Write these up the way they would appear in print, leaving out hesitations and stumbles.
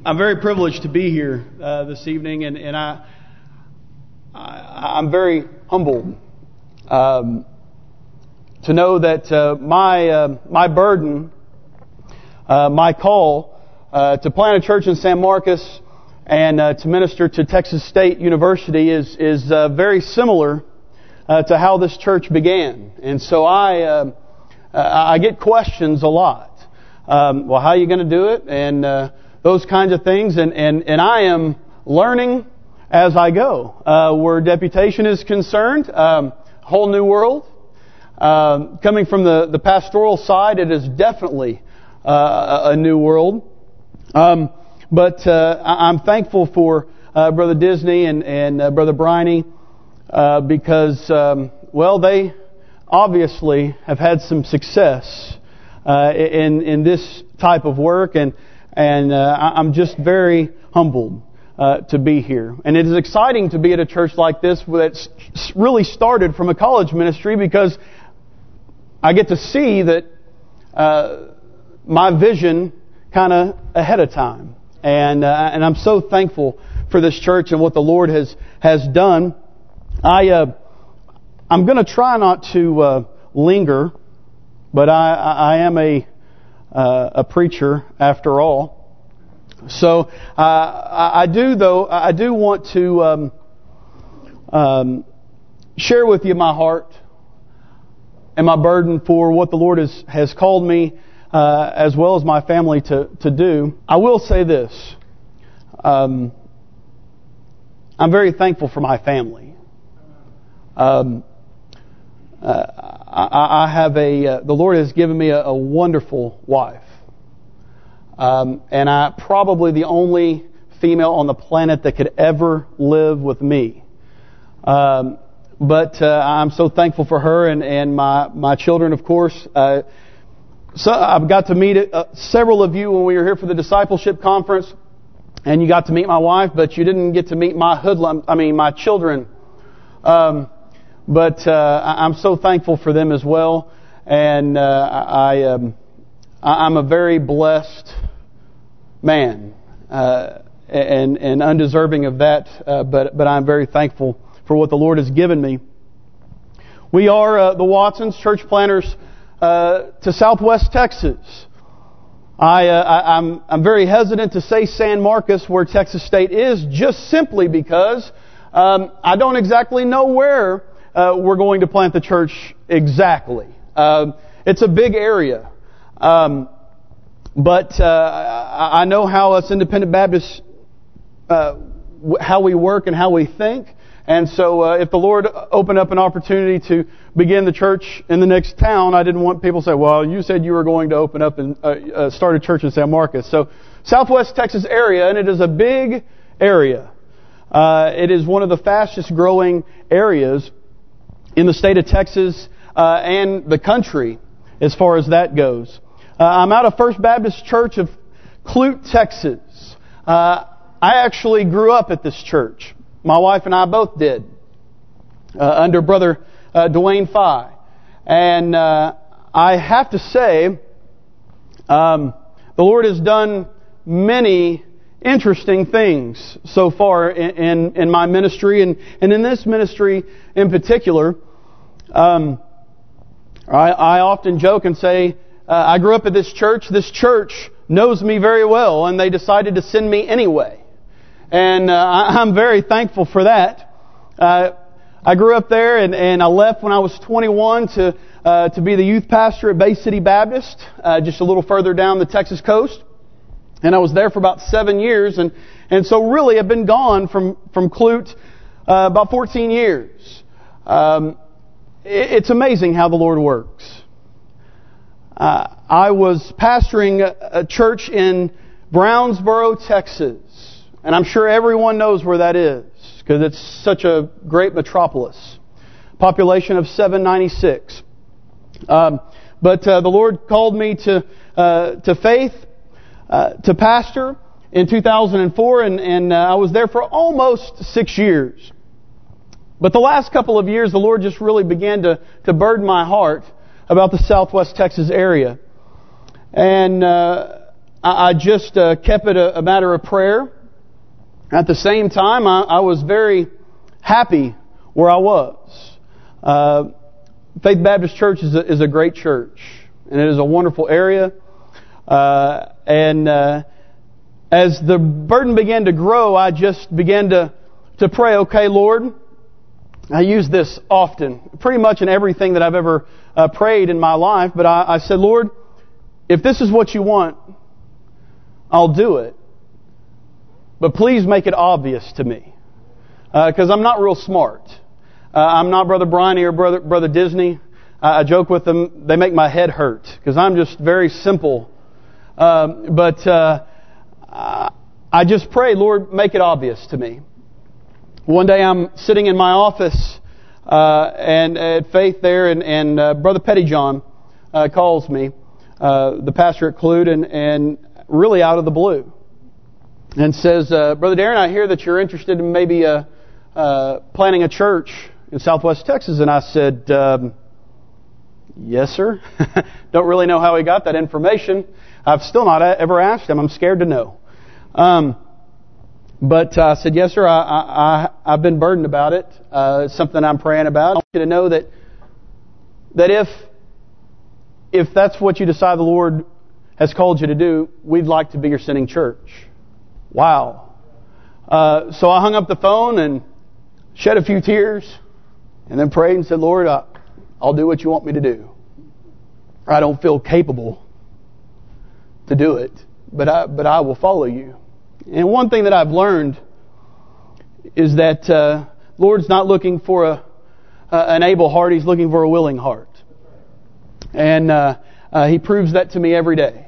I'm very privileged to be here this evening, and I'm very humbled to know that my burden, my call to plant a church in San Marcos and to minister to Texas State University is very similar to how this church began. And so I get questions a lot. Well, how are you going to do it? And those kinds of things. And I am learning as I go. Where deputation is concerned, whole new world. Coming from the pastoral side, it is definitely a new world. But I'm thankful for Brother Disney and Brother Briney because, well, they obviously have had some success in this type of work, and I'm just very humbled to be here. And it is exciting to be at a church like this that's really started from a college ministry, because I get to see that my vision kind of ahead of time. And I'm so thankful for this church and what the Lord has done. I'm going to try not to linger, but I am a preacher after all. So I do want to share with you my heart and my burden for what the Lord has called me as well as my family to do. I will say this. I'm very thankful for my family. I have the Lord has given me a wonderful wife. And I'm probably the only female on the planet that could ever live with me. But I'm so thankful for her and my children, of course. So I've got to meet several of you when we were here for the discipleship conference, and you got to meet my wife, but you didn't get to meet my children. But I'm so thankfun for them as well, and I'm a very blessed man, and undeserving of that. But I'm very thankful for what the Lord has given me. We are the Watsons, church planters to Southwest Texas. I'm very hesitant to say San Marcos, where Texas State is, just simply because I don't exactly know where we're going to plant the church exactly. It's a big area. But I know how us independent Baptists, how we work and how we think. And so if the Lord opened up an opportunity to begin the church in the next town, I didn't want people to say, well, you said you were going to open up and start a church in San Marcos. So Southwest Texas area, and it is a big area. It is one of the fastest growing areas in the state of Texas and the country as far as that goes. I'm out of First Baptist Church of Clute, Texas. I actually grew up at this church. My wife and I both did, under Brother Dwayne Fye. And I have to say, the Lord has done many interesting things so far in my ministry, and in this ministry in particular. I often joke and say, I grew up at this church. This church knows me very well, and they decided to send me anyway. And I'm very thankful for that. I grew up there, and I left when I was 21 to be the youth pastor at Bay City Baptist, just a little further down the Texas coast. And I was there for about 7 years, and so really I've been gone from Clute about 14 years. It's amazing how the Lord works. I was pastoring a church in Brownsboro, Texas. And I'm sure everyone knows where that is, because it's such a great metropolis. Population of 796. But the Lord called me to faith, to pastor in 2004, and I was there for almost 6 years. But the last couple of years, the Lord just really began to burden my heart about the Southwest Texas area. And I just kept it a matter of prayer. At the same time, I was very happy where I was. Faith Baptist Church is a great church, and it is a wonderful area. And as the burden began to grow, I just began to pray, okay, Lord, I use this often, pretty much in everything that I've ever prayed in my life, but I said, Lord, if this is what you want, I'll do it. But please make it obvious to me, because I'm not real smart. I'm not Brother Briney or Brother Disney. I joke with them, they make my head hurt, because I'm just very simple. But I just pray, Lord, make it obvious to me. One day I'm sitting in my office and at Faith there, and Brother Pettyjohn calls me, the pastor at Clute, and really out of the blue, and says, Brother Darren, I hear that you're interested in maybe planning a church in Southwest Texas. And I said, yes, sir. Don't really know how he got that information. I've still not ever asked him. I'm scared to know. But I said, yes, sir, I've been burdened about it. It's something I'm praying about. I want you to know that if that's what you decide the Lord has called you to do, we'd like to be your sending church. Wow. So I hung up the phone and shed a few tears and then prayed and said, Lord, I'll do what you want me to do. I don't feel capable to do it, but I will follow you. And one thing that I've learned is that Lord's not looking for an able heart. He's looking for a willing heart. And He proves that to me every day.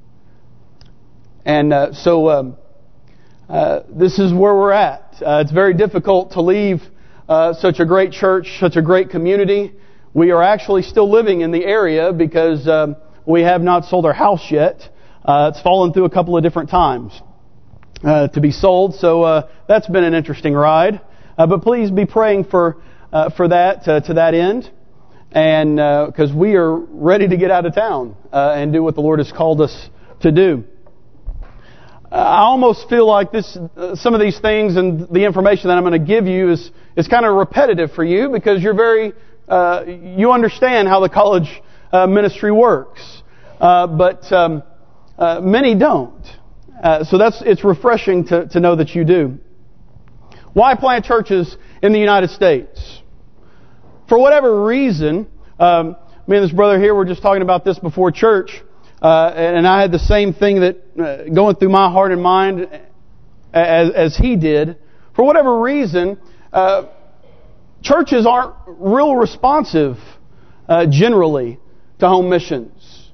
And so this is where we're at. It's very difficult to leave such a great church, such a great community. We are actually still living in the area because we have not sold our house yet. It's fallen through a couple of different times to be sold. So that's been an interesting ride. But please be praying for that to that end. And because we are ready to get out of town and do what the Lord has called us to do. I almost feel like some of these things and the information that I'm going to give you is kind of repetitive for you because you're you understand how the college ministry works, but many don't. So it's refreshing to know that you do. Why plant churches in the United States? For whatever reason, me and this brother here were just talking about this before church. And I had the same thing that going through my heart and mind as he did. For whatever reason, churches aren't real responsive generally to home missions.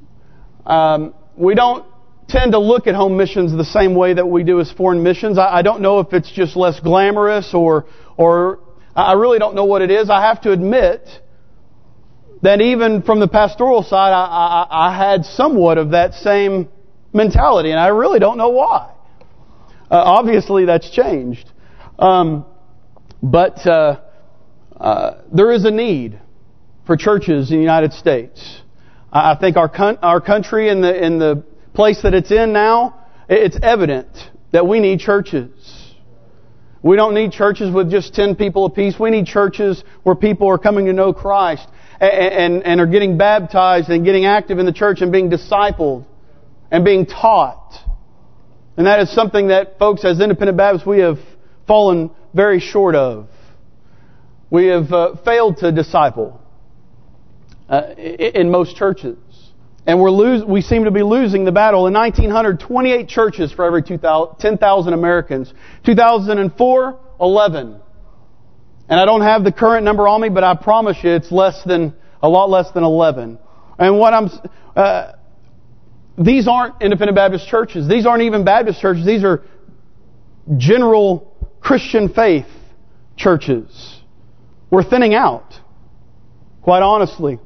We don't tend to look at home missions the same way that we do as foreign missions. I don't know if it's just less glamorous or I really don't know what it is. I have to admit that even from the pastoral side, I had somewhat of that same mentality, and I really don't know why. Obviously, that's changed. But there is a need for churches in the United States. I think our country in the place that it's in now, it's evident that we need churches. We don't need churches with just 10 people apiece. We need churches where people are coming to know Christ and are getting baptized and getting active in the church and being discipled and being taught. And that is something that, folks, as Independent Baptists, we have fallen very short of. We have failed to disciple in most churches. And we seem to be losing the battle. In 1900, 28 churches for every 10,000 Americans. 2004, 11. And I don't have the current number on me, but I promise you it's a lot less than 11. And these aren't Independent Baptist churches. These aren't even Baptist churches. These are general Christian faith churches. We're thinning out, quite honestly.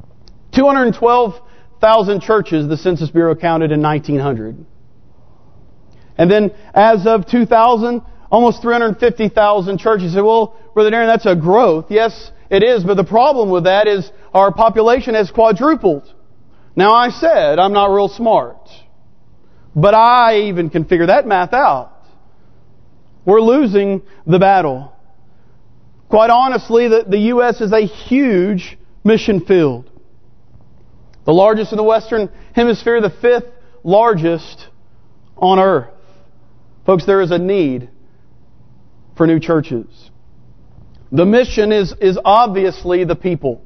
212,000 churches the Census Bureau counted in 1900. And then as of 2000, almost 350,000 churches. You say, well, Brother Darren, that's a growth. Yes, it is. But the problem with that is our population has quadrupled. Now, I said I'm not real smart. But I even can figure that math out. We're losing the battle. Quite honestly, the U.S. is a huge mission field. The largest in the Western Hemisphere, the 5th largest on earth. Folks, there is a need for new churches. The mission is obviously the people.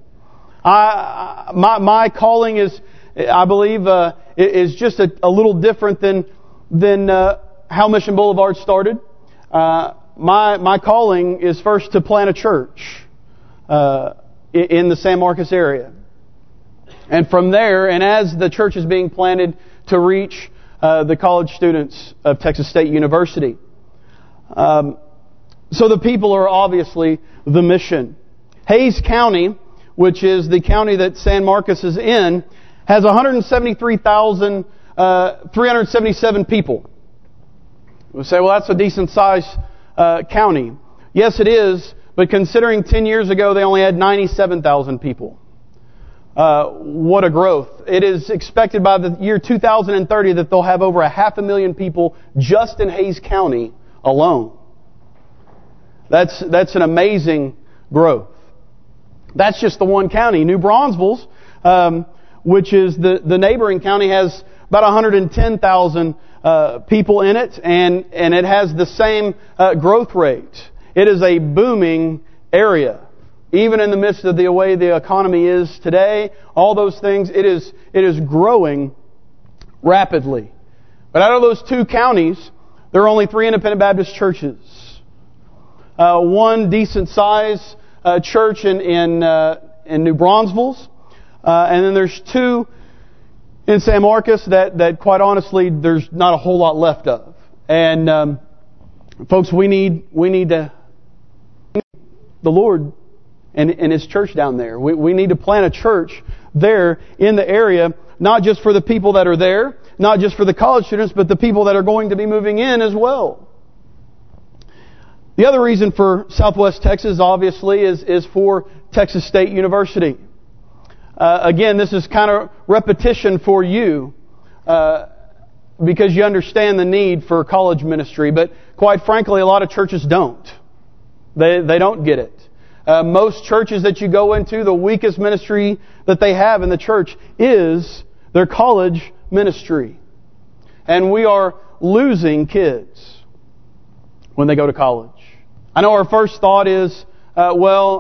My calling is, I believe, is just a little different than how Mission Boulevard started. My calling is first to plant a church in the San Marcos area. And from there, and as the church is being planted, to reach the college students of Texas State University. So the people are obviously the mission. Hays County, which is the county that San Marcos is in, has 173,377 people. We say, well, that's a decent sized county. Yes, it is, but considering 10 years ago they only had 97,000 people. What a growth. It is expected by the year 2030 that they'll have over 500,000 people just in Hays County alone. That's an amazing growth. That's just the one county. New Braunfels, which is the neighboring county, has about 110,000 people in it, and it has the same growth rate. It is a booming area. Even in the midst of the way the economy is today, all those things, it is growing rapidly. But out of those two counties, there are only 3 independent Baptist churches. One decent size church in New Braunfels, and then there's 2 in San Marcos that quite honestly there's not a whole lot left of. And folks, we need the Lord and His church down there. We need to plant a church there in the area, not just for the people that are there, not just for the college students, but the people that are going to be moving in as well. The other reason for Southwest Texas, obviously, is for Texas State University. Again, this is kind of repetition for you because you understand the need for college ministry. But quite frankly, a lot of churches don't. They don't get it. Most churches that you go into, the weakest ministry that they have in the church is their college ministry. And we are losing kids when they go to college. I know our first thought is, the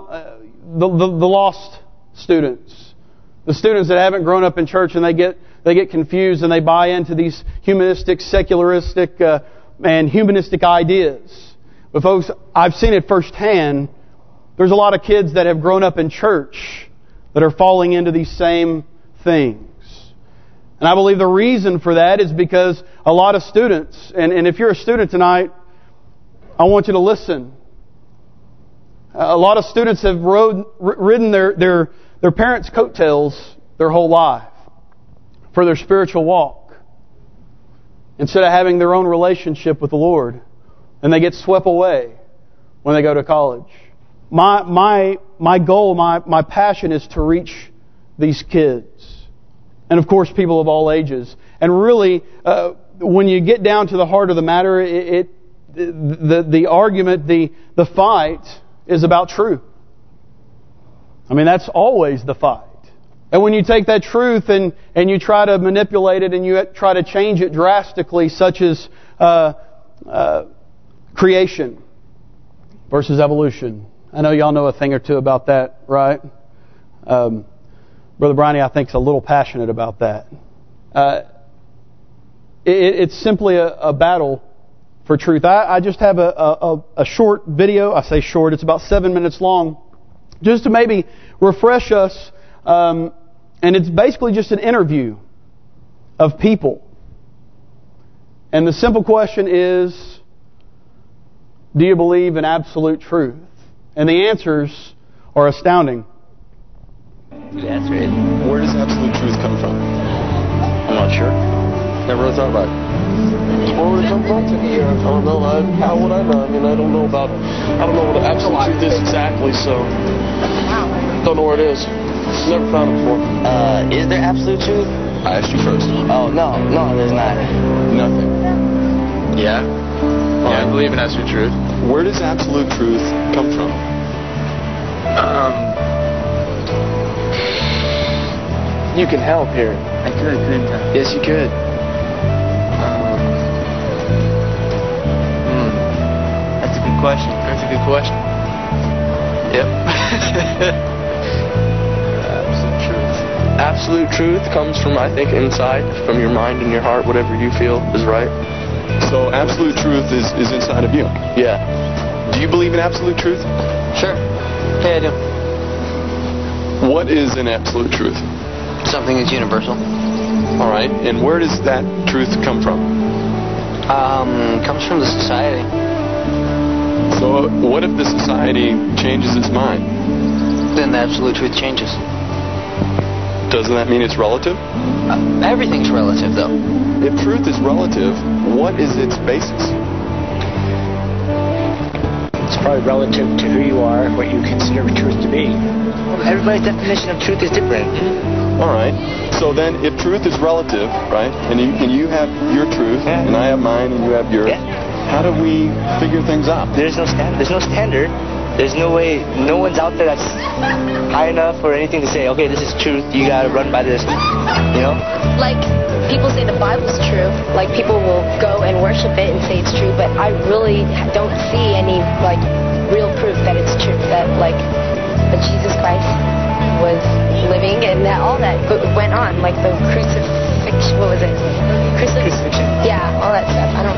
lost students. The students that haven't grown up in church and they get confused and they buy into these humanistic, secularistic, and humanistic ideas. But folks, I've seen it firsthand. There's a lot of kids that have grown up in church that are falling into these same things. And I believe the reason for that is because a lot of students, and if you're a student tonight, I want you to listen. A lot of students have ridden their parents' coattails their whole life for their spiritual walk, instead of having their own relationship with the Lord, and they get swept away when they go to college. My goal, my passion is to reach these kids, and of course people of all ages. And really, when you get down to the heart of the matter, the argument, the fight is about truth. I mean, that's always the fight. And when you take that truth and you try to manipulate it and you try to change it drastically, such as creation versus evolution. I know y'all know a thing or two about that, right? Brother Briney, I think, is a little passionate about that. It's simply a battle for truth. I just have a short video. I say short, it's about 7 minutes long, just to maybe refresh us. And it's basically just an interview of people. And the simple question is, do you believe in absolute truth? And the answers are astounding. That's right. Where does absolute truth come from? I'm not sure. Never really thought about it. Where would it come from? I don't know. How would I know? I mean, I don't know what absolute truth is exactly, so don't know where it is. Never found it before. Is there absolute truth? I asked you first. Oh, no, there's not. Nothing. Yeah. Yeah, I believe in absolute truth. Where does absolute truth come from? You can help here. I could, couldn't I? Yes, you could. That's a good question. That's a good question. Yep. Absolute truth. Absolute truth comes from, I think, inside, from your mind and your heart, whatever you feel is right. So absolute truth is inside of you? Yeah. Do you believe in absolute truth? Sure. Yeah, I do. What is an absolute truth? Something that's universal. All right. And where does that truth come from? Comes from the society. So what if the society changes its mind? Then the absolute truth changes. Doesn't that mean it's relative? Everything's relative, though. If truth is relative, what is its basis? It's probably relative to who you are, what you consider truth to be. Everybody's definition of truth is different. All right. So then, if truth is relative, right, and you have your truth, and I have mine, and you have yours, how do we figure things out? There's no standard. There's no way. No one's out there that's high enough or anything to say, okay, this is truth. You gotta run by this. You know? Like, people say the Bible's true. Like, people will go and worship it and say it's true, but I really don't see any, like, real proof that it's true. That Jesus Christ was living and that all that went on. Like, the crucifixion, what was it? Crucifixion. Yeah, all that stuff. I don't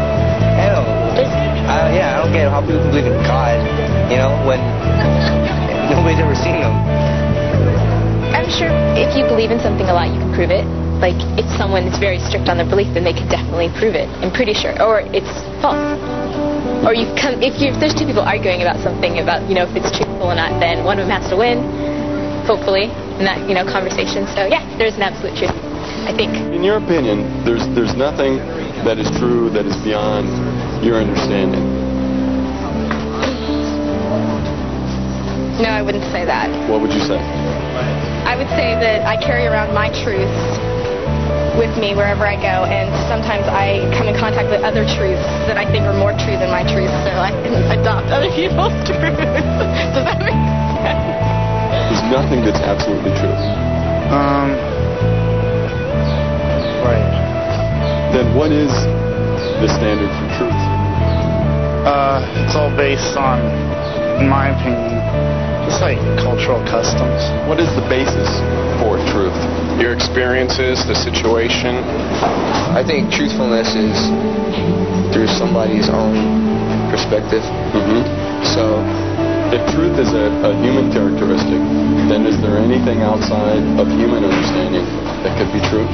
get how people can believe in God, you know, when nobody's ever seen him. I'm sure if you believe in something a lot, you can prove it. Like, if someone is very strict on their belief, then they can definitely prove it. I'm pretty sure. Or it's false. Or if there's two people arguing about something, about, you know, if it's truthful or not, then one of them has to win, hopefully, in that, you know, conversation. So, yeah, there's an absolute truth, I think. In your opinion, there's nothing that is true that is beyond your understanding. No, I wouldn't say that. What would you say? I would say that I carry around my truths with me wherever I go, and sometimes I come in contact with other truths that I think are more true than my truths, so I can adopt other people's truths. Does that make sense? There's nothing that's absolutely true. Right. Then what is the standard for truth? It's all based on, in my opinion, just like cultural customs. What is the basis for truth? Your experiences, the situation. I think truthfulness is through somebody's own perspective. Mm-hmm. So, if truth is a human characteristic, then is there anything outside of human understanding that could be true?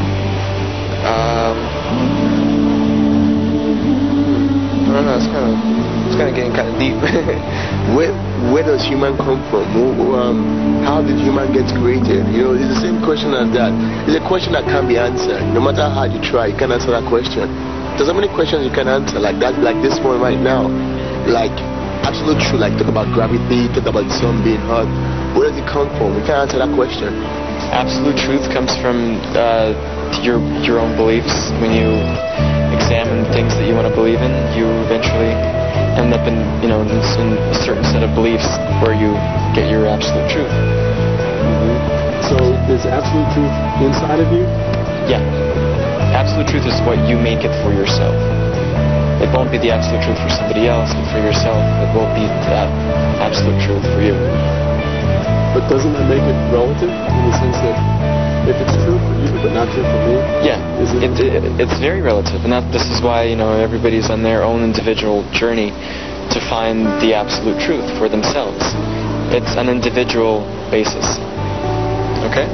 I don't know. It's kind of getting kind of deep. Where does human come from? How did human get created? You know, it's the same question as that. It's a question that can't be answered. No matter how you try, you can't answer that question. There's so many questions you can answer, like that, like this one right now. Like, absolute truth, like talk about gravity, talk about the sun being hot. Where does it come from? We can't answer that question. Absolute truth comes from your own beliefs. When you examine things that you want to believe in, you eventually end up in a certain set of beliefs where you get your absolute truth. Mm-hmm. So is absolute truth inside of you? Yeah. Absolute truth is what you make it for yourself. It won't be the absolute truth for somebody else, but for yourself, it will be that absolute truth for you. But doesn't that make it relative in the sense that if it's true for you but not true for me? Yeah, it's very relative, and this is why everybody's on their own individual journey to find the absolute truth for themselves. It's an individual basis. Okay?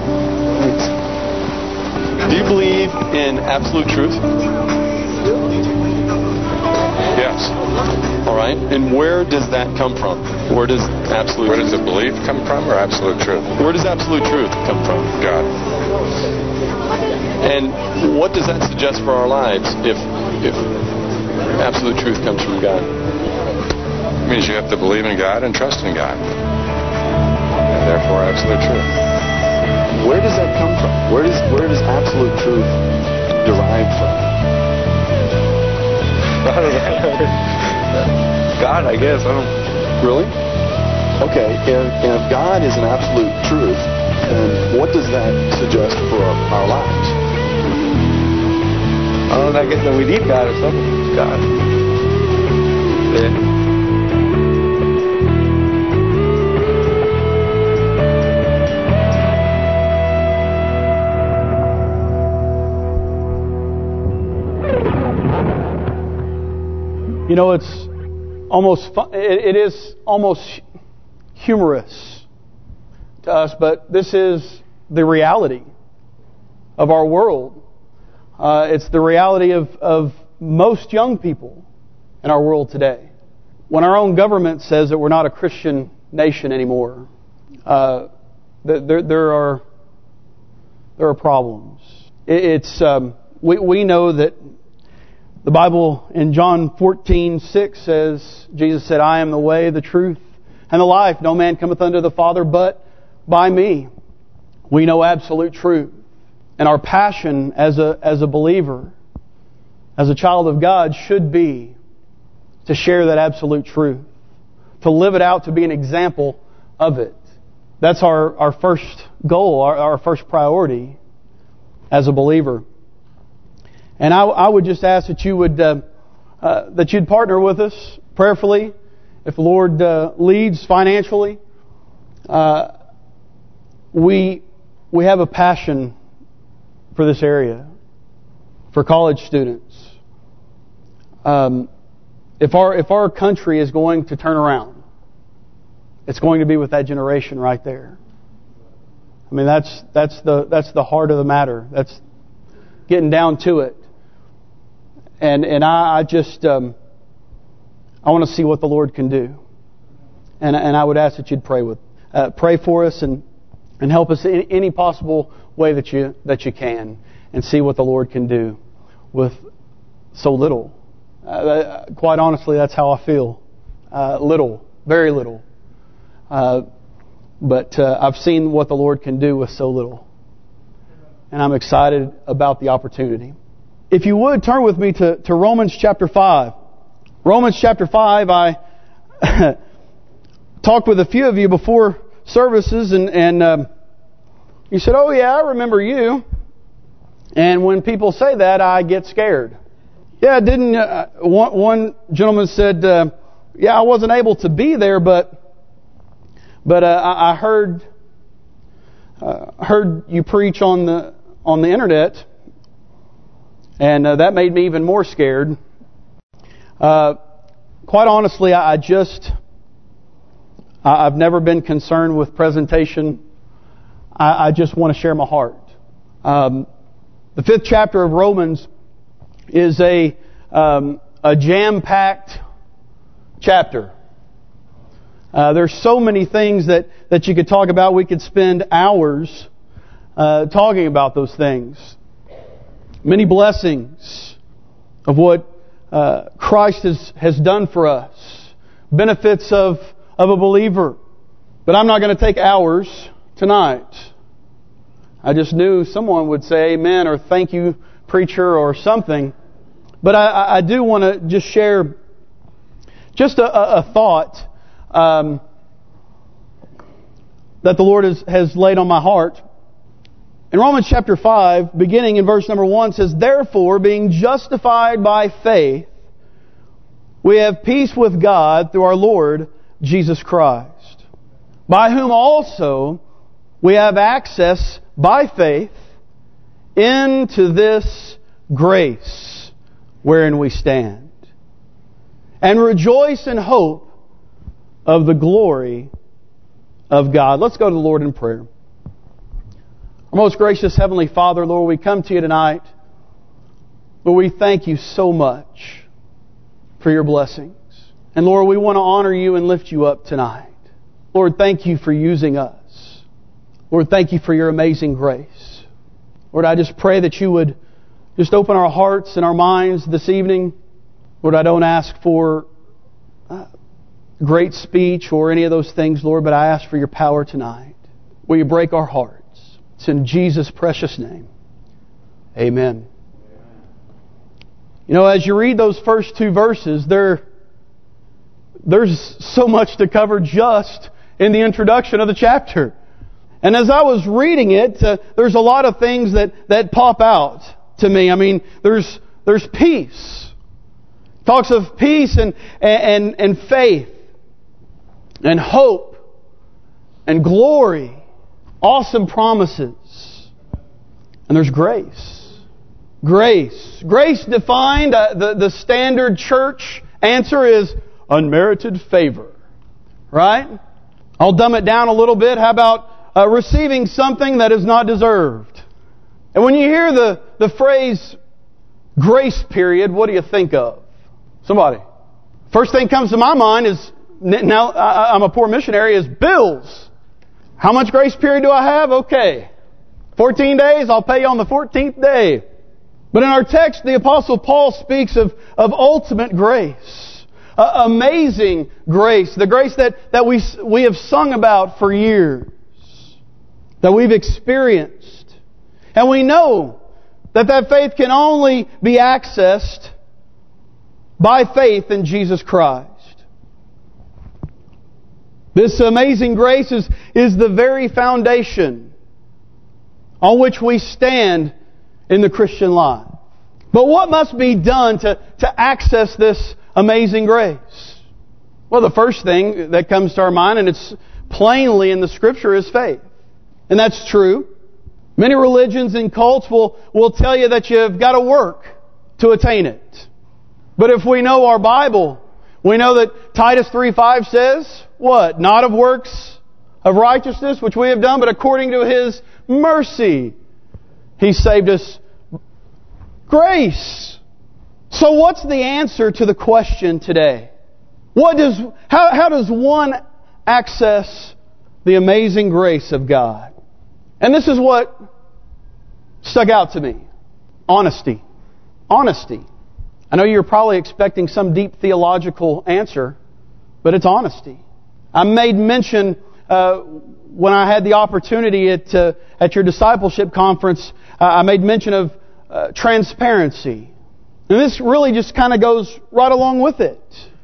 Do you believe in absolute truth? Yes. All right. And where does that come from? Where does absolute? Where does the belief come from, or absolute truth? Where does absolute truth come from? God. And what does that suggest for our lives if absolute truth comes from God? It means you have to believe in God and trust in God, and therefore absolute truth. Where does that come from? Where does absolute truth derive from? God, I guess. I don't. Really? Okay, and if God is an absolute truth, then what does that suggest for our lives? I guess that we need God or something. It's God. Yeah. You know, it is almost humorous to us, but this is the reality of our world. It's the reality of most young people in our world today. When our own government says that we're not a Christian nation anymore, there are problems. We know that the Bible in John 14:6 says, Jesus said, I am the way, the truth, and the life. No man cometh unto the Father but by me. We know absolute truth. And our passion as a believer, as a child of God, should be to share that absolute truth. To live it out, to be an example of it. That's our first goal, our first priority as a believer. And I would just ask that you would that you'd partner with us prayerfully, if the Lord leads financially. We have a passion for this area, for college students. If our country is going to turn around, it's going to be with that generation right there. I mean, that's the heart of the matter. That's getting down to it. And I just I want to see what the Lord can do, and I would ask that you'd pray for us and help us in any possible way that you can, and see what the Lord can do with so little. Quite honestly, that's how I feel. Little, very little. But I've seen what the Lord can do with so little, and I'm excited about the opportunity. If you would, turn with me to Romans chapter 5. Romans chapter 5, I talked with a few of you before services, and you said, oh yeah, I remember you. And when people say that, I get scared. Yeah, didn't one gentleman said, yeah, I wasn't able to be there, but I heard you preach on the internet. And that made me even more scared. Quite honestly, I've never been concerned with presentation. I just want to share my heart. The 5th chapter of Romans is a jam-packed chapter. There's so many things that you could talk about. We could spend hours talking about those things. Many blessings of what Christ has done for us. Benefits of a believer. But I'm not going to take hours tonight. I just knew someone would say amen or thank you, preacher, or something. But I do want to just share just a thought that the Lord has laid on my heart. In Romans chapter 5, beginning in verse number 1, says, therefore, being justified by faith, we have peace with God through our Lord Jesus Christ, by whom also we have access by faith into this grace wherein we stand, and rejoice in hope of the glory of God. Let's go to the Lord in prayer. Our most gracious Heavenly Father, Lord, we come to you tonight. Lord, we thank you so much for your blessings. And Lord, we want to honor you and lift you up tonight. Lord, thank you for using us. Lord, thank you for your amazing grace. Lord, I just pray that you would just open our hearts and our minds this evening. Lord, I don't ask for great speech or any of those things, Lord, but I ask for your power tonight. Will you break our hearts? It's in Jesus' precious name. Amen. You know, as you read those first two verses, there's so much to cover just in the introduction of the chapter. And as I was reading it, there's a lot of things that pop out to me. I mean, there's peace. It talks of peace and faith and hope and glory. Awesome promises. And there's grace. Grace. Grace defined, the standard church answer is unmerited favor. Right? I'll dumb it down a little bit. How about receiving something that is not deserved? And when you hear the phrase grace period, what do you think of? Somebody. First thing comes to my mind is, now I'm a poor missionary, is bills. How much grace period do I have? Okay. 14 days, I'll pay you on the 14th day. But in our text, the Apostle Paul speaks of ultimate grace. Amazing grace. The grace that we have sung about for years. That we've experienced. And we know that faith can only be accessed by faith in Jesus Christ. This amazing grace is the very foundation on which we stand in the Christian life. But what must be done to access this amazing grace? Well, the first thing that comes to our mind, and it's plainly in the Scripture, is faith. And that's true. Many religions and cults will tell you that you've got to work to attain it. But if we know our Bible, we know that Titus 3:5 says, what? Not of works of righteousness, which we have done, but according to His mercy, He saved us. Grace. So what's the answer to the question today? How does one access the amazing grace of God? And this is what stuck out to me. Honesty. Honesty. I know you're probably expecting some deep theological answer, but it's honesty. I made mention when I had the opportunity at your discipleship conference, I made mention of transparency. And this really just kind of goes right along with it.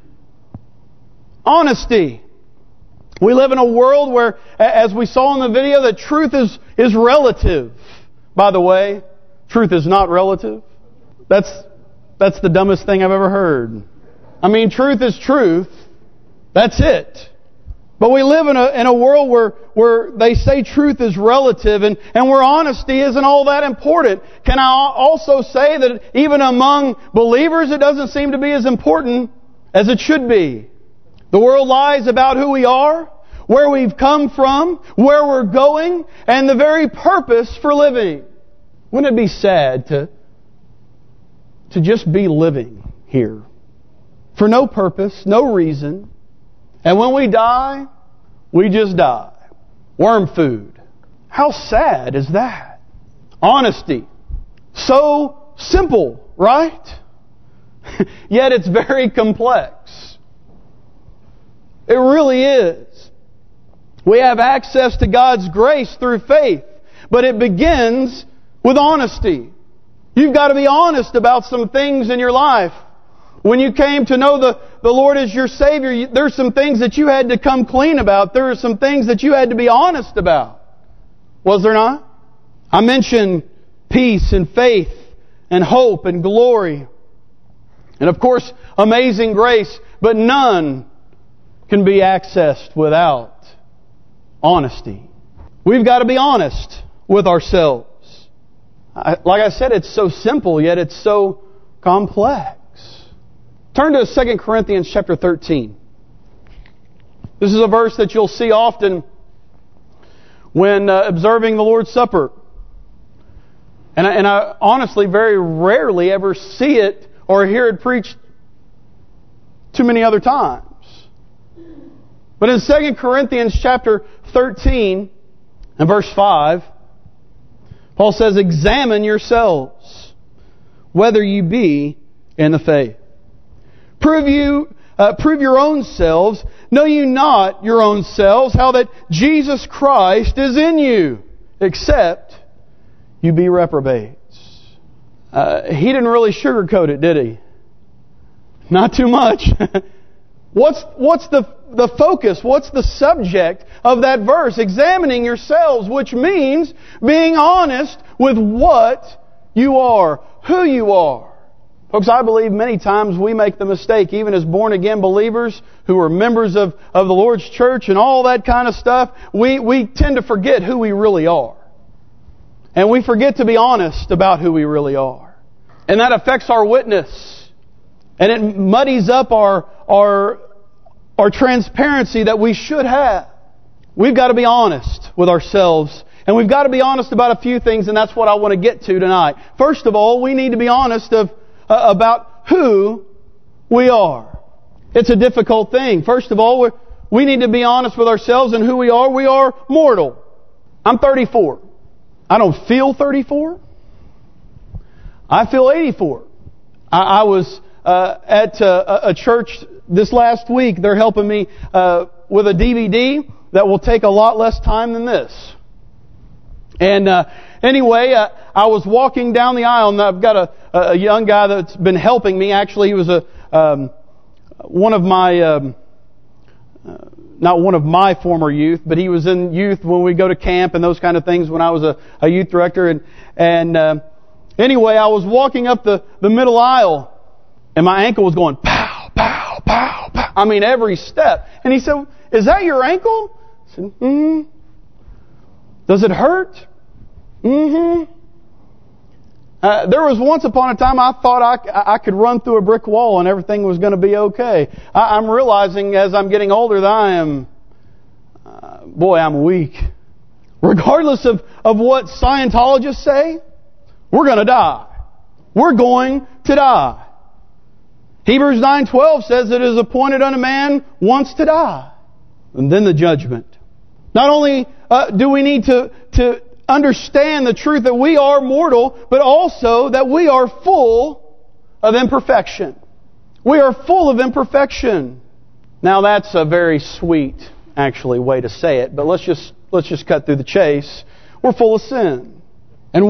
Honesty. We live in a world where, as we saw in the video, that truth is relative. By the way, truth is not relative. That's the dumbest thing I've ever heard. I mean, truth is truth. That's it. But we live in a world where they say truth is relative and where honesty isn't all that important. Can I also say that even among believers it doesn't seem to be as important as it should be? The world lies about who we are, where we've come from, where we're going, and the very purpose for living. Wouldn't it be sad to just be living here for no purpose, no reason, and when we die, we just die? Worm food. How sad is that? Honesty. So simple, right? Yet it's very complex. It really is. We have access to God's grace through faith, but it begins with honesty. You've got to be honest about some things in your life. When you came to know the Lord as your Savior, there's some things that you had to come clean about. There are some things that you had to be honest about. Was there not? I mentioned peace and faith and hope and glory. And of course, amazing grace. But none can be accessed without honesty. We've got to be honest with ourselves. Like I said, it's so simple, yet it's so complex. Turn to 2 Corinthians chapter 13. This is a verse that you'll see often when observing the Lord's Supper. And I honestly very rarely ever see it or hear it preached too many other times. But in 2 Corinthians chapter 13 and verse 5, Paul says, examine yourselves whether you be in the faith. Prove your own selves. Know you not your own selves how that Jesus Christ is in you. except you be reprobates. He didn't really sugarcoat it, did he? Not too much. What's the focus? What's the subject of that verse? Examining yourselves, which means being honest with what you are, who you are. Folks, I believe many times we make the mistake, even as born-again believers who are members of the Lord's church and all that kind of stuff, we tend to forget who we really are. And we forget to be honest about who we really are. And that affects our witness. And it muddies up our transparency that we should have. We've got to be honest with ourselves. And we've got to be honest about a few things, and that's what I want to get to tonight. First of all, we need to be honest about who we are. It's a difficult thing. First of all, we need to be honest with ourselves and who we are. We are mortal. I'm 34. I don't feel 34. I feel 84. I was at a church this last week. They're helping me with a DVD that will take a lot less time than this. And anyway, I was walking down the aisle, and I've got a young guy that's been helping me. Actually, he was one of my not one of my former youth, but he was in youth when we go to camp and those kind of things when I was a youth director. And anyway, I was walking up the middle aisle, and my ankle was going pow, pow, pow, pow. I mean, every step. And he said, "Is that your ankle?" I said, "Mm-hmm." "Does it hurt?" "Mm-hmm." There was once upon a time I thought I could run through a brick wall and everything was going to be okay. I'm realizing as I'm getting older that I am, I'm weak. Regardless of what Scientologists say, we're going to die. We're going to die. Hebrews 9:12 says it is appointed unto man once to die, and then the judgment. Not only do we need to understand the truth that we are mortal, but also that we are full of imperfection. We are full of imperfection. Now that's a very sweet, actually, way to say it, but let's just cut through the chase. We're full of sin. And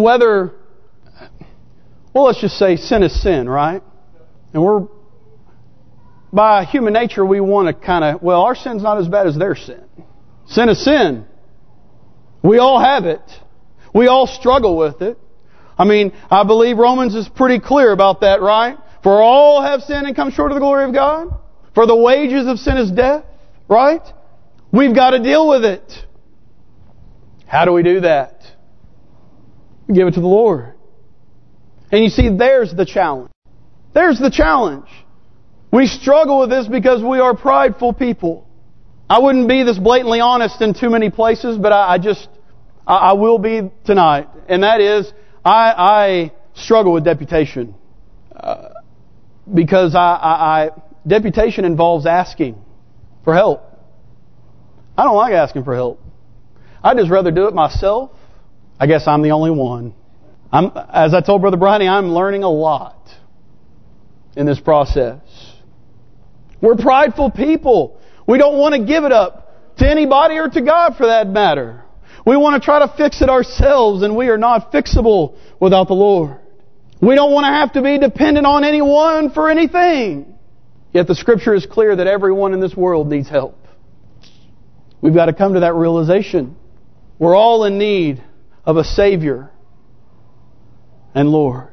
let's just say sin is sin, right? And by human nature, we want to our sin's not as bad as their sin. Sin is sin. We all have it. We all struggle with it. I mean, I believe Romans is pretty clear about that, right? For all have sinned and come short of the glory of God. For the wages of sin is death, right? We've got to deal with it. How do we do that? We give it to the Lord. And you see, there's the challenge. There's the challenge. We struggle with this because we are prideful people. I wouldn't be this blatantly honest in too many places, but I will be tonight. And that is, I struggle with deputation. Because deputation involves asking for help. I don't like asking for help. I'd just rather do it myself. I guess I'm the only one. As I told Brother Bronny, I'm learning a lot in this process. We're prideful people. We don't want to give it up to anybody or to God for that matter. We want to try to fix it ourselves, and we are not fixable without the Lord. We don't want to have to be dependent on anyone for anything. Yet the Scripture is clear that everyone in this world needs help. We've got to come to that realization. We're all in need of a Savior and Lord.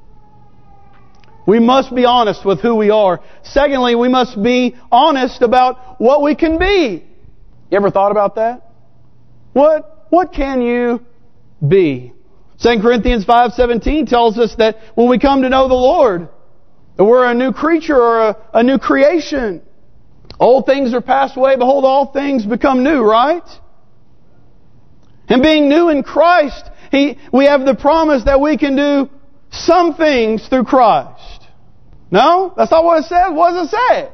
We must be honest with who we are. Secondly, we must be honest about what we can be. You ever thought about that? What can you be? 2 Corinthians 5:17 tells us that when we come to know the Lord, that we're a new creature or a new creation. Old things are passed away. Behold, all things become new, right? And being new in Christ, we have the promise that we can do some things through Christ. No? That's not what it says. What does it say?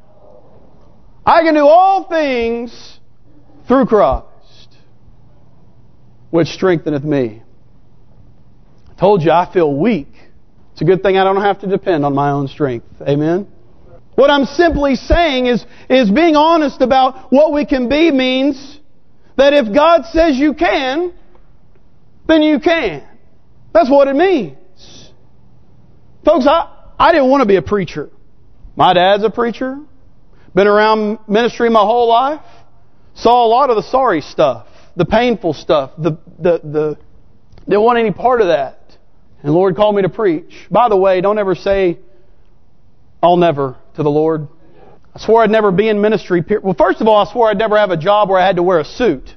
I can do all things through Christ, which strengtheneth me. I told you I feel weak. It's a good thing I don't have to depend on my own strength. Amen? What I'm simply saying is being honest about what we can be means that if God says you can, then you can. That's what it means. Folks, I didn't want to be a preacher. My dad's a preacher. Been around ministry my whole life. Saw a lot of the sorry stuff, the painful stuff, didn't want any part of that. And the Lord called me to preach. By the way, don't ever say, I'll never to the Lord. I swore I'd never be in ministry. Well, first of all, I swore I'd never have a job where I had to wear a suit.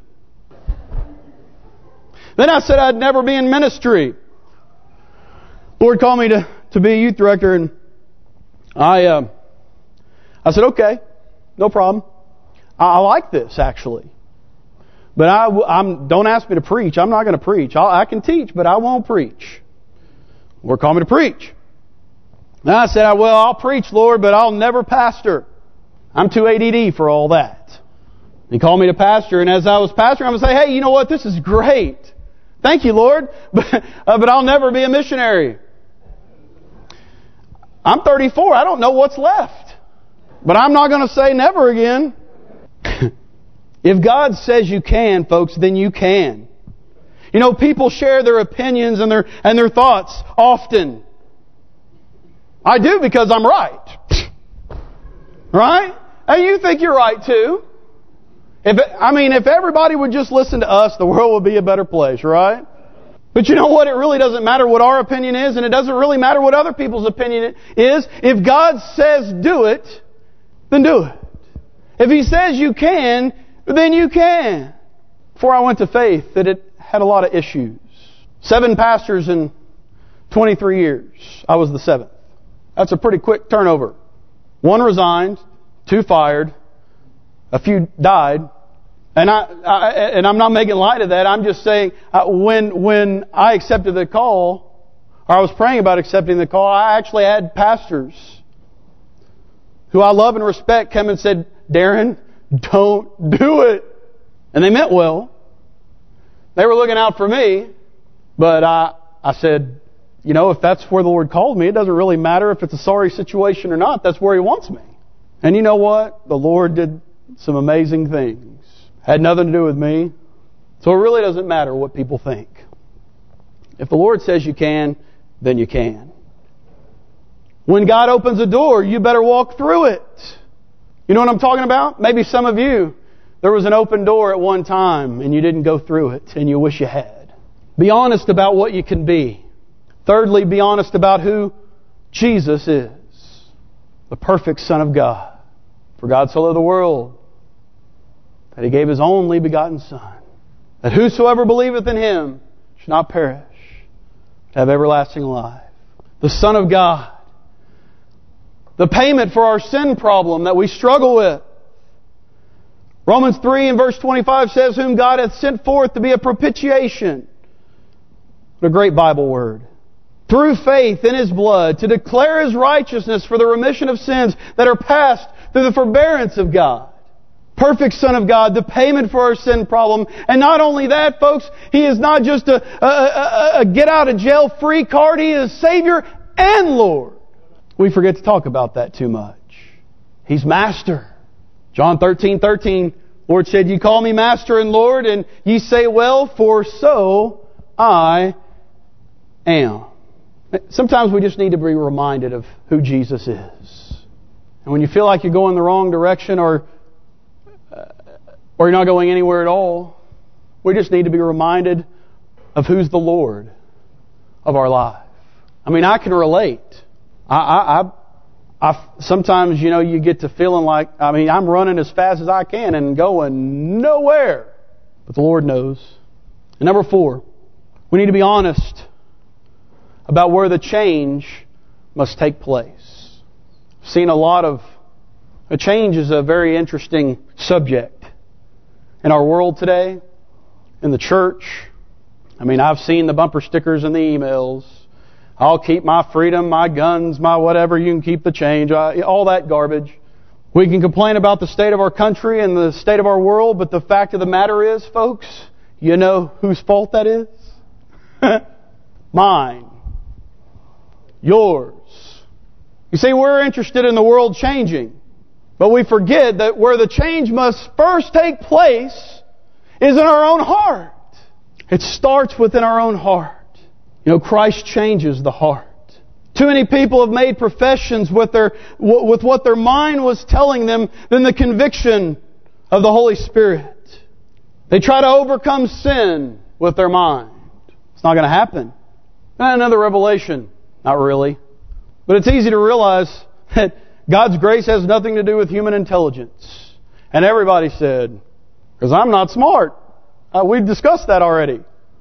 Then I said I'd never be in ministry. The Lord called me to be a youth director, and I said, okay, no problem. I like this, actually. But don't ask me to preach. I'm not going to preach. I can teach, but I won't preach. The Lord called me to preach. And I said, well, I'll preach, Lord, but I'll never pastor. I'm too ADD for all that. He called me to pastor, and as I was pastoring, I would say, hey, you know what? This is great. Thank you, Lord, but I'll never be a missionary. I'm 34. I don't know what's left. But I'm not going to say never again. If God says you can, folks, then you can. You know, people share their opinions and their thoughts often. I do because I'm right. Right? And you think you're right too. If everybody would just listen to us, the world would be a better place, right? But you know what? It really doesn't matter what our opinion is, and it doesn't really matter what other people's opinion is. If God says do it, then do it. If He says you can, then you can. Before I went to Faith, that it had a lot of issues. 7 pastors in 23 years. I was the 7th. That's a pretty quick turnover. 1 resigned, 2 fired, a few died. And I'm not making light of that. I'm just saying, when I accepted the call, or I was praying about accepting the call, I actually had pastors who I love and respect come and said, Darren, don't do it. And they meant well. They were looking out for me. But I said, you know, if that's where the Lord called me, it doesn't really matter if it's a sorry situation or not. That's where He wants me. And you know what? The Lord did some amazing things. Had nothing to do with me. So it really doesn't matter what people think. If the Lord says you can, then you can. When God opens a door, you better walk through it. You know what I'm talking about? Maybe some of you, there was an open door at one time and you didn't go through it and you wish you had. Be honest about what you can be. Thirdly, be honest about who Jesus is. The perfect Son of God. For God so loved the world that He gave His only begotten Son, that whosoever believeth in Him should not perish, but have everlasting life. The Son of God. The payment for our sin problem that we struggle with. Romans 3 and verse 25 says, whom God hath sent forth to be a propitiation. What a great Bible word. Through faith in His blood, to declare His righteousness for the remission of sins that are passed through the forbearance of God. Perfect Son of God, the payment for our sin problem. And not only that, folks, He is not just a get-out-of-jail-free card. He is Savior and Lord. We forget to talk about that too much. He's Master. John 13:13, Lord said, ye call me Master and Lord, and ye say, well, for so I am. Sometimes we just need to be reminded of who Jesus is. And when you feel like you're going the wrong direction or you're not going anywhere at all, we just need to be reminded of who's the Lord of our life. I mean, I can relate. I sometimes, you know, you get to feeling like, I'm running as fast as I can and going nowhere. But the Lord knows. And number 4, we need to be honest about where the change must take place. I've seen a change is a very interesting subject in our world today, in the church. I've seen the bumper stickers and the emails. I'll keep my freedom, my guns, my whatever. You can keep the change. All that garbage. We can complain about the state of our country and the state of our world, but the fact of the matter is, folks, you know whose fault that is? Mine. Yours. You see, we're interested in the world changing, but we forget that where the change must first take place is in our own heart. It starts within our own heart. You know, Christ changes the heart. Too many people have made professions with what their mind was telling them than the conviction of the Holy Spirit. They try to overcome sin with their mind. It's not going to happen. Another revelation. Not really. But it's easy to realize that God's grace has nothing to do with human intelligence. And everybody said, because I'm not smart. We've discussed that already.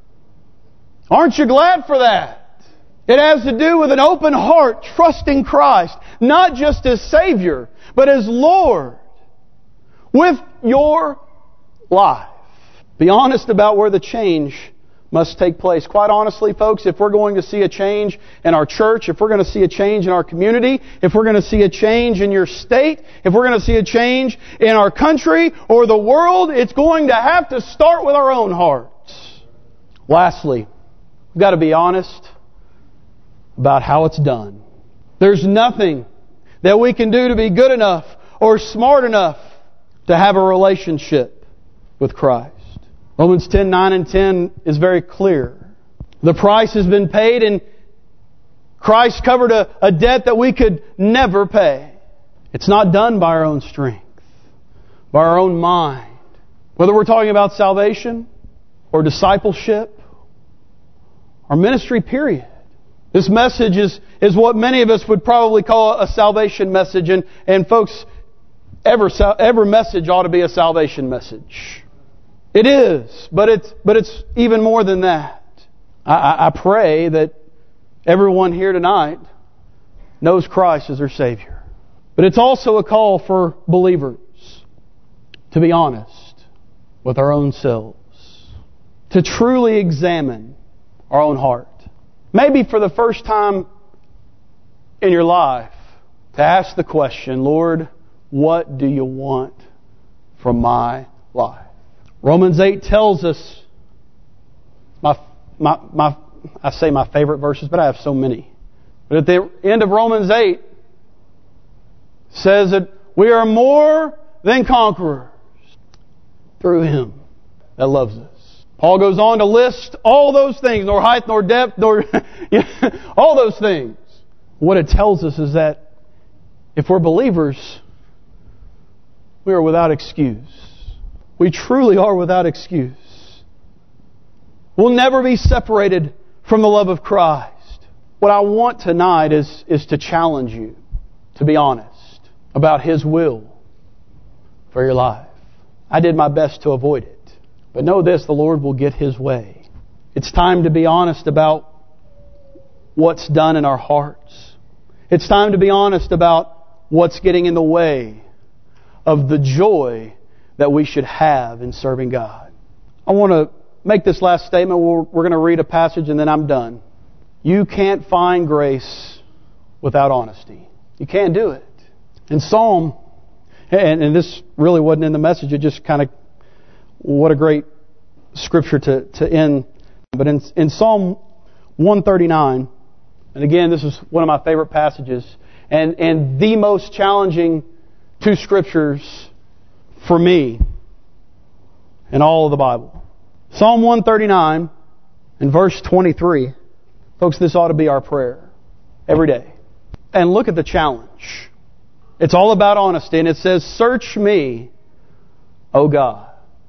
Aren't you glad for that? It has to do with an open heart, trusting Christ, not just as Savior, but as Lord, with your life. Be honest about where the change must take place. Quite honestly, folks, if we're going to see a change in our church, if we're going to see a change in our community, if we're going to see a change in your state, if we're going to see a change in our country or the world, it's going to have to start with our own hearts. Lastly, we've got to be honest about how it's done. There's nothing that we can do to be good enough or smart enough to have a relationship with Christ. Romans 10:9 and 10 is very clear. The price has been paid and Christ covered a debt that we could never pay. It's not done by our own strength, by our own mind. Whether we're talking about salvation or discipleship or ministry, period. This message is what many of us would probably call a salvation message. And folks, every message ought to be a salvation message. It is, but it's even more than that. I pray that everyone here tonight knows Christ as their Savior. But it's also a call for believers to be honest with our own selves, to truly examine our own heart. Maybe for the first time in your life, to ask the question, Lord, what do you want from my life? Romans 8 tells us, I say my favorite verses, but I have so many. But at the end of Romans 8, says that we are more than conquerors through Him that loves us. Paul goes on to list all those things, nor height, nor depth, nor all those things. What it tells us is that if we're believers, we are without excuse. We truly are without excuse. We'll never be separated from the love of Christ. What I want tonight is to challenge you to be honest about His will for your life. I did my best to avoid it. But know this, the Lord will get His way. It's time to be honest about what's done in our hearts. It's time to be honest about what's getting in the way of the joy that we should have in serving God. I want to make this last statement. We're going to read a passage and then I'm done. You can't find grace without honesty. You can't do it. In Psalm, and this really wasn't in the message, it just kind of, what a great scripture to end. But in Psalm 139, and again, this is one of my favorite passages, and the most challenging two scriptures for me in all of the Bible. Psalm 139 and verse 23. Folks, this ought to be our prayer every day. And look at the challenge. It's all about honesty, and it says, "Search me, O God,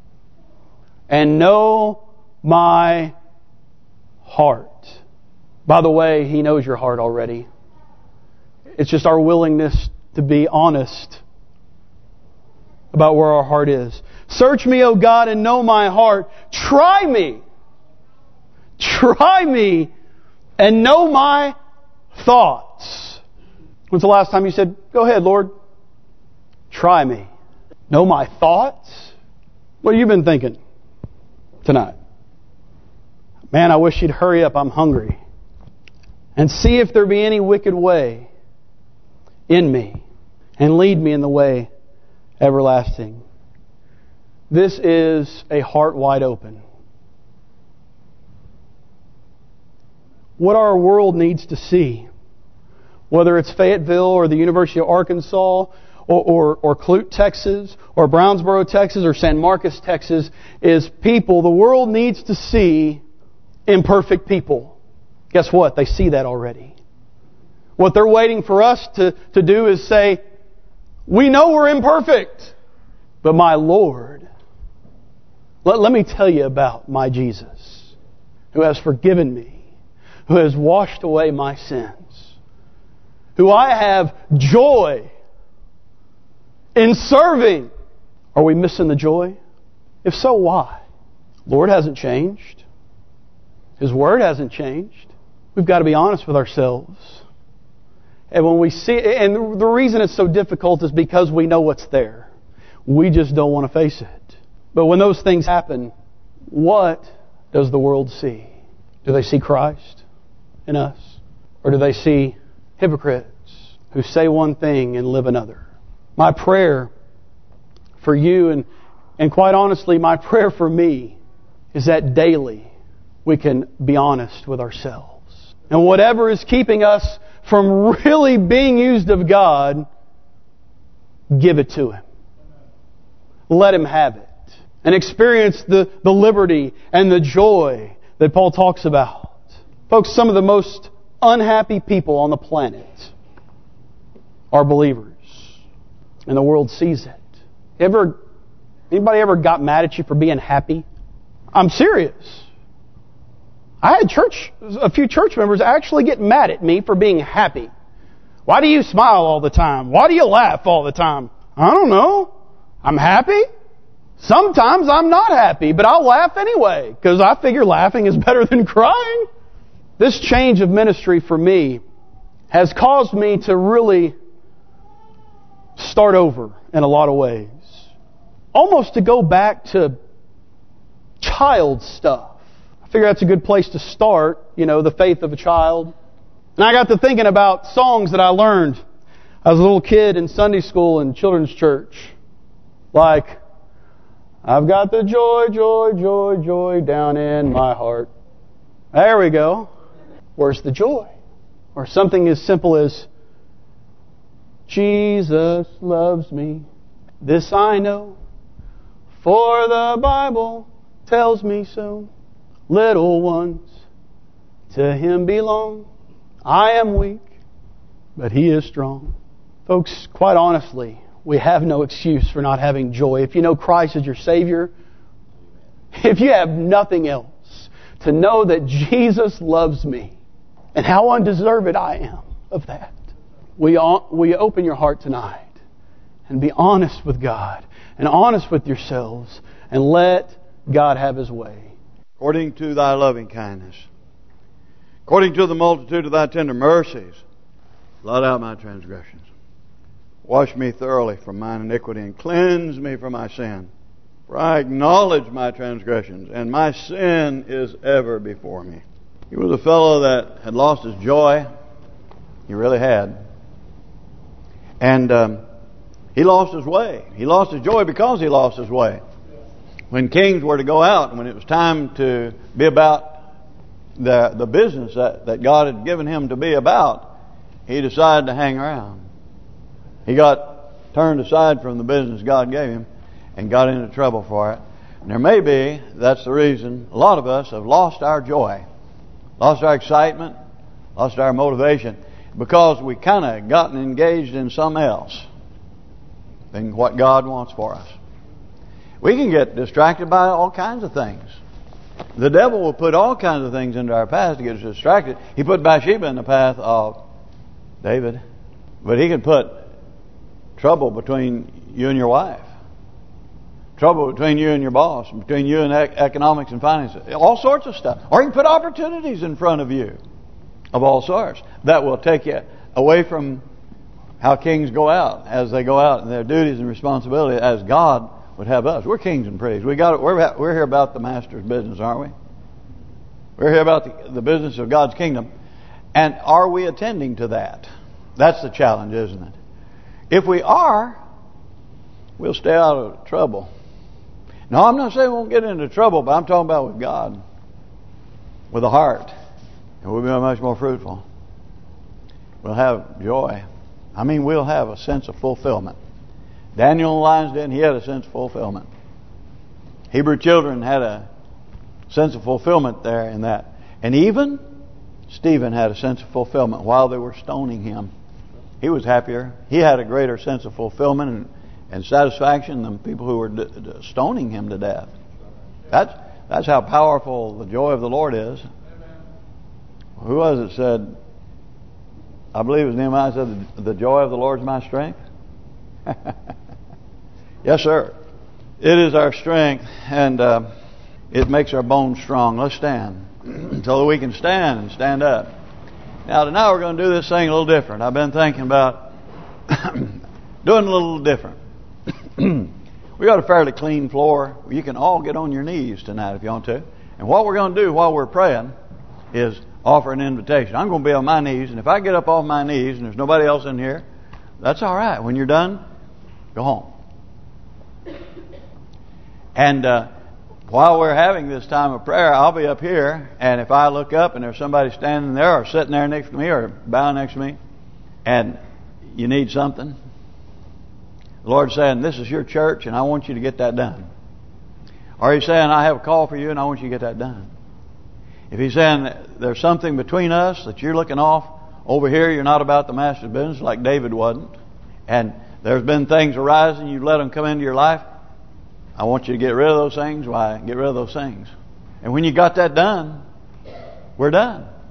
and know my heart." By the way, He knows your heart already. It's just our willingness to be honest about where our heart is. "Search me, O God, and know my heart. Try me. Try me and know my thoughts." When's the last time you said, "Go ahead, Lord, try me. Know my thoughts"? What have you been thinking tonight? Man, I wish You'd hurry up. I'm hungry. "And see if there be any wicked way in me, and lead me in the way everlasting." This is a heart wide open. What our world needs to see, whether it's Fayetteville or the University of Arkansas or Clute, Texas, or Brownsboro, Texas, or San Marcos, Texas, is people. The world needs to see imperfect people. Guess what? They see that already. What they're waiting for us to do is say, we know we're imperfect, but my Lord, let me tell you about my Jesus, who has forgiven me, who has washed away my sins, who I have joy in serving. Are we missing the joy? If so, why? Lord hasn't changed. His Word hasn't changed. We've got to be honest with ourselves. And when we see, and the reason it's so difficult is because we know what's there. We just don't want to face it. But when those things happen, what does the world see? Do they see Christ in us? Or do they see hypocrites who say one thing and live another? My prayer for you, and quite honestly, my prayer for me, is that daily we can be honest with ourselves. And whatever is keeping us from really being used of God, give it to Him. Let Him have it. And experience the liberty and the joy that Paul talks about. Folks, some of the most unhappy people on the planet are believers. And the world sees it. Anybody ever got mad at you for being happy? I'm serious. I had a few church members actually get mad at me for being happy. Why do you smile all the time? Why do you laugh all the time? I don't know. I'm happy. Sometimes I'm not happy, but I'll laugh anyway, because I figure laughing is better than crying. This change of ministry for me has caused me to really start over in a lot of ways. Almost to go back to child stuff. I figure that's a good place to start, the faith of a child. And I got to thinking about songs that I learned as a little kid in Sunday school and children's church. Like, I've got the joy, joy, joy, joy down in my heart. There we go. Where's the joy? Or something as simple as, Jesus loves me, this I know, for the Bible tells me so. Little ones to Him belong. I am weak, but He is strong. Folks, quite honestly, we have no excuse for not having joy. If you know Christ as your Savior, if you have nothing else, to know that Jesus loves me and how undeserved I am of that. Will you open your heart tonight and be honest with God and honest with yourselves and let God have His way. According to Thy loving kindness, according to the multitude of Thy tender mercies, blot out my transgressions. Wash me thoroughly from mine iniquity and cleanse me from my sin. For I acknowledge my transgressions, and my sin is ever before me. He was a fellow that had lost his joy. He really had. And he lost his way. He lost his joy because he lost his way. When kings were to go out, and when it was time to be about the business that God had given him to be about, he decided to hang around. He got turned aside from the business God gave him and got into trouble for it. And there may be, that's the reason, a lot of us have lost our joy, lost our excitement, lost our motivation, because we kind of gotten engaged in something else than what God wants for us. We can get distracted by all kinds of things. The devil will put all kinds of things into our path to get us distracted. He put Bathsheba in the path of David. But he can put trouble between you and your wife. Trouble between you and your boss. Between you and economics and finance. All sorts of stuff. Or he can put opportunities in front of you of all sorts that will take you away from how kings go out, as they go out in their duties and responsibilities as God would have us. We're kings and priests. We're here about the Master's business, aren't we? We're here about the business of God's kingdom. And are we attending to that? That's the challenge, isn't it? If we are, we'll stay out of trouble. Now, I'm not saying we won't get into trouble, but I'm talking about with God, with a heart, and we'll be much more fruitful. We'll have joy. I mean, we'll have a sense of fulfillment. Daniel in the lion's den, he had a sense of fulfillment. Hebrew children had a sense of fulfillment there in that. And even Stephen had a sense of fulfillment while they were stoning him. He was happier. He had a greater sense of fulfillment and satisfaction than people who were stoning him to death. That's how powerful the joy of the Lord is. Who was it said, I believe it was Nehemiah, said, the joy of the Lord is my strength? Yes, sir. It is our strength, and it makes our bones strong. Let's stand so that we can stand and stand up. Now, tonight we're going to do this thing a little different. I've been thinking about doing a little different. We got a fairly clean floor. You can all get on your knees tonight if you want to. And what we're going to do while we're praying is offer an invitation. I'm going to be on my knees, and if I get up off my knees and there's nobody else in here, that's all right. When you're done, go home. And while we're having this time of prayer, I'll be up here, and if I look up and there's somebody standing there or sitting there next to me or bowing next to me, and you need something, the Lord's saying, this is your church, and I want you to get that done. Or He's saying, I have a call for you, and I want you to get that done. If He's saying there's something between us that you're looking off over here, you're not about the Master's business like David wasn't, and there's been things arising, you let them come into your life, I want you to get rid of those things. Why? Get rid of those things. And when you got that done, we're done.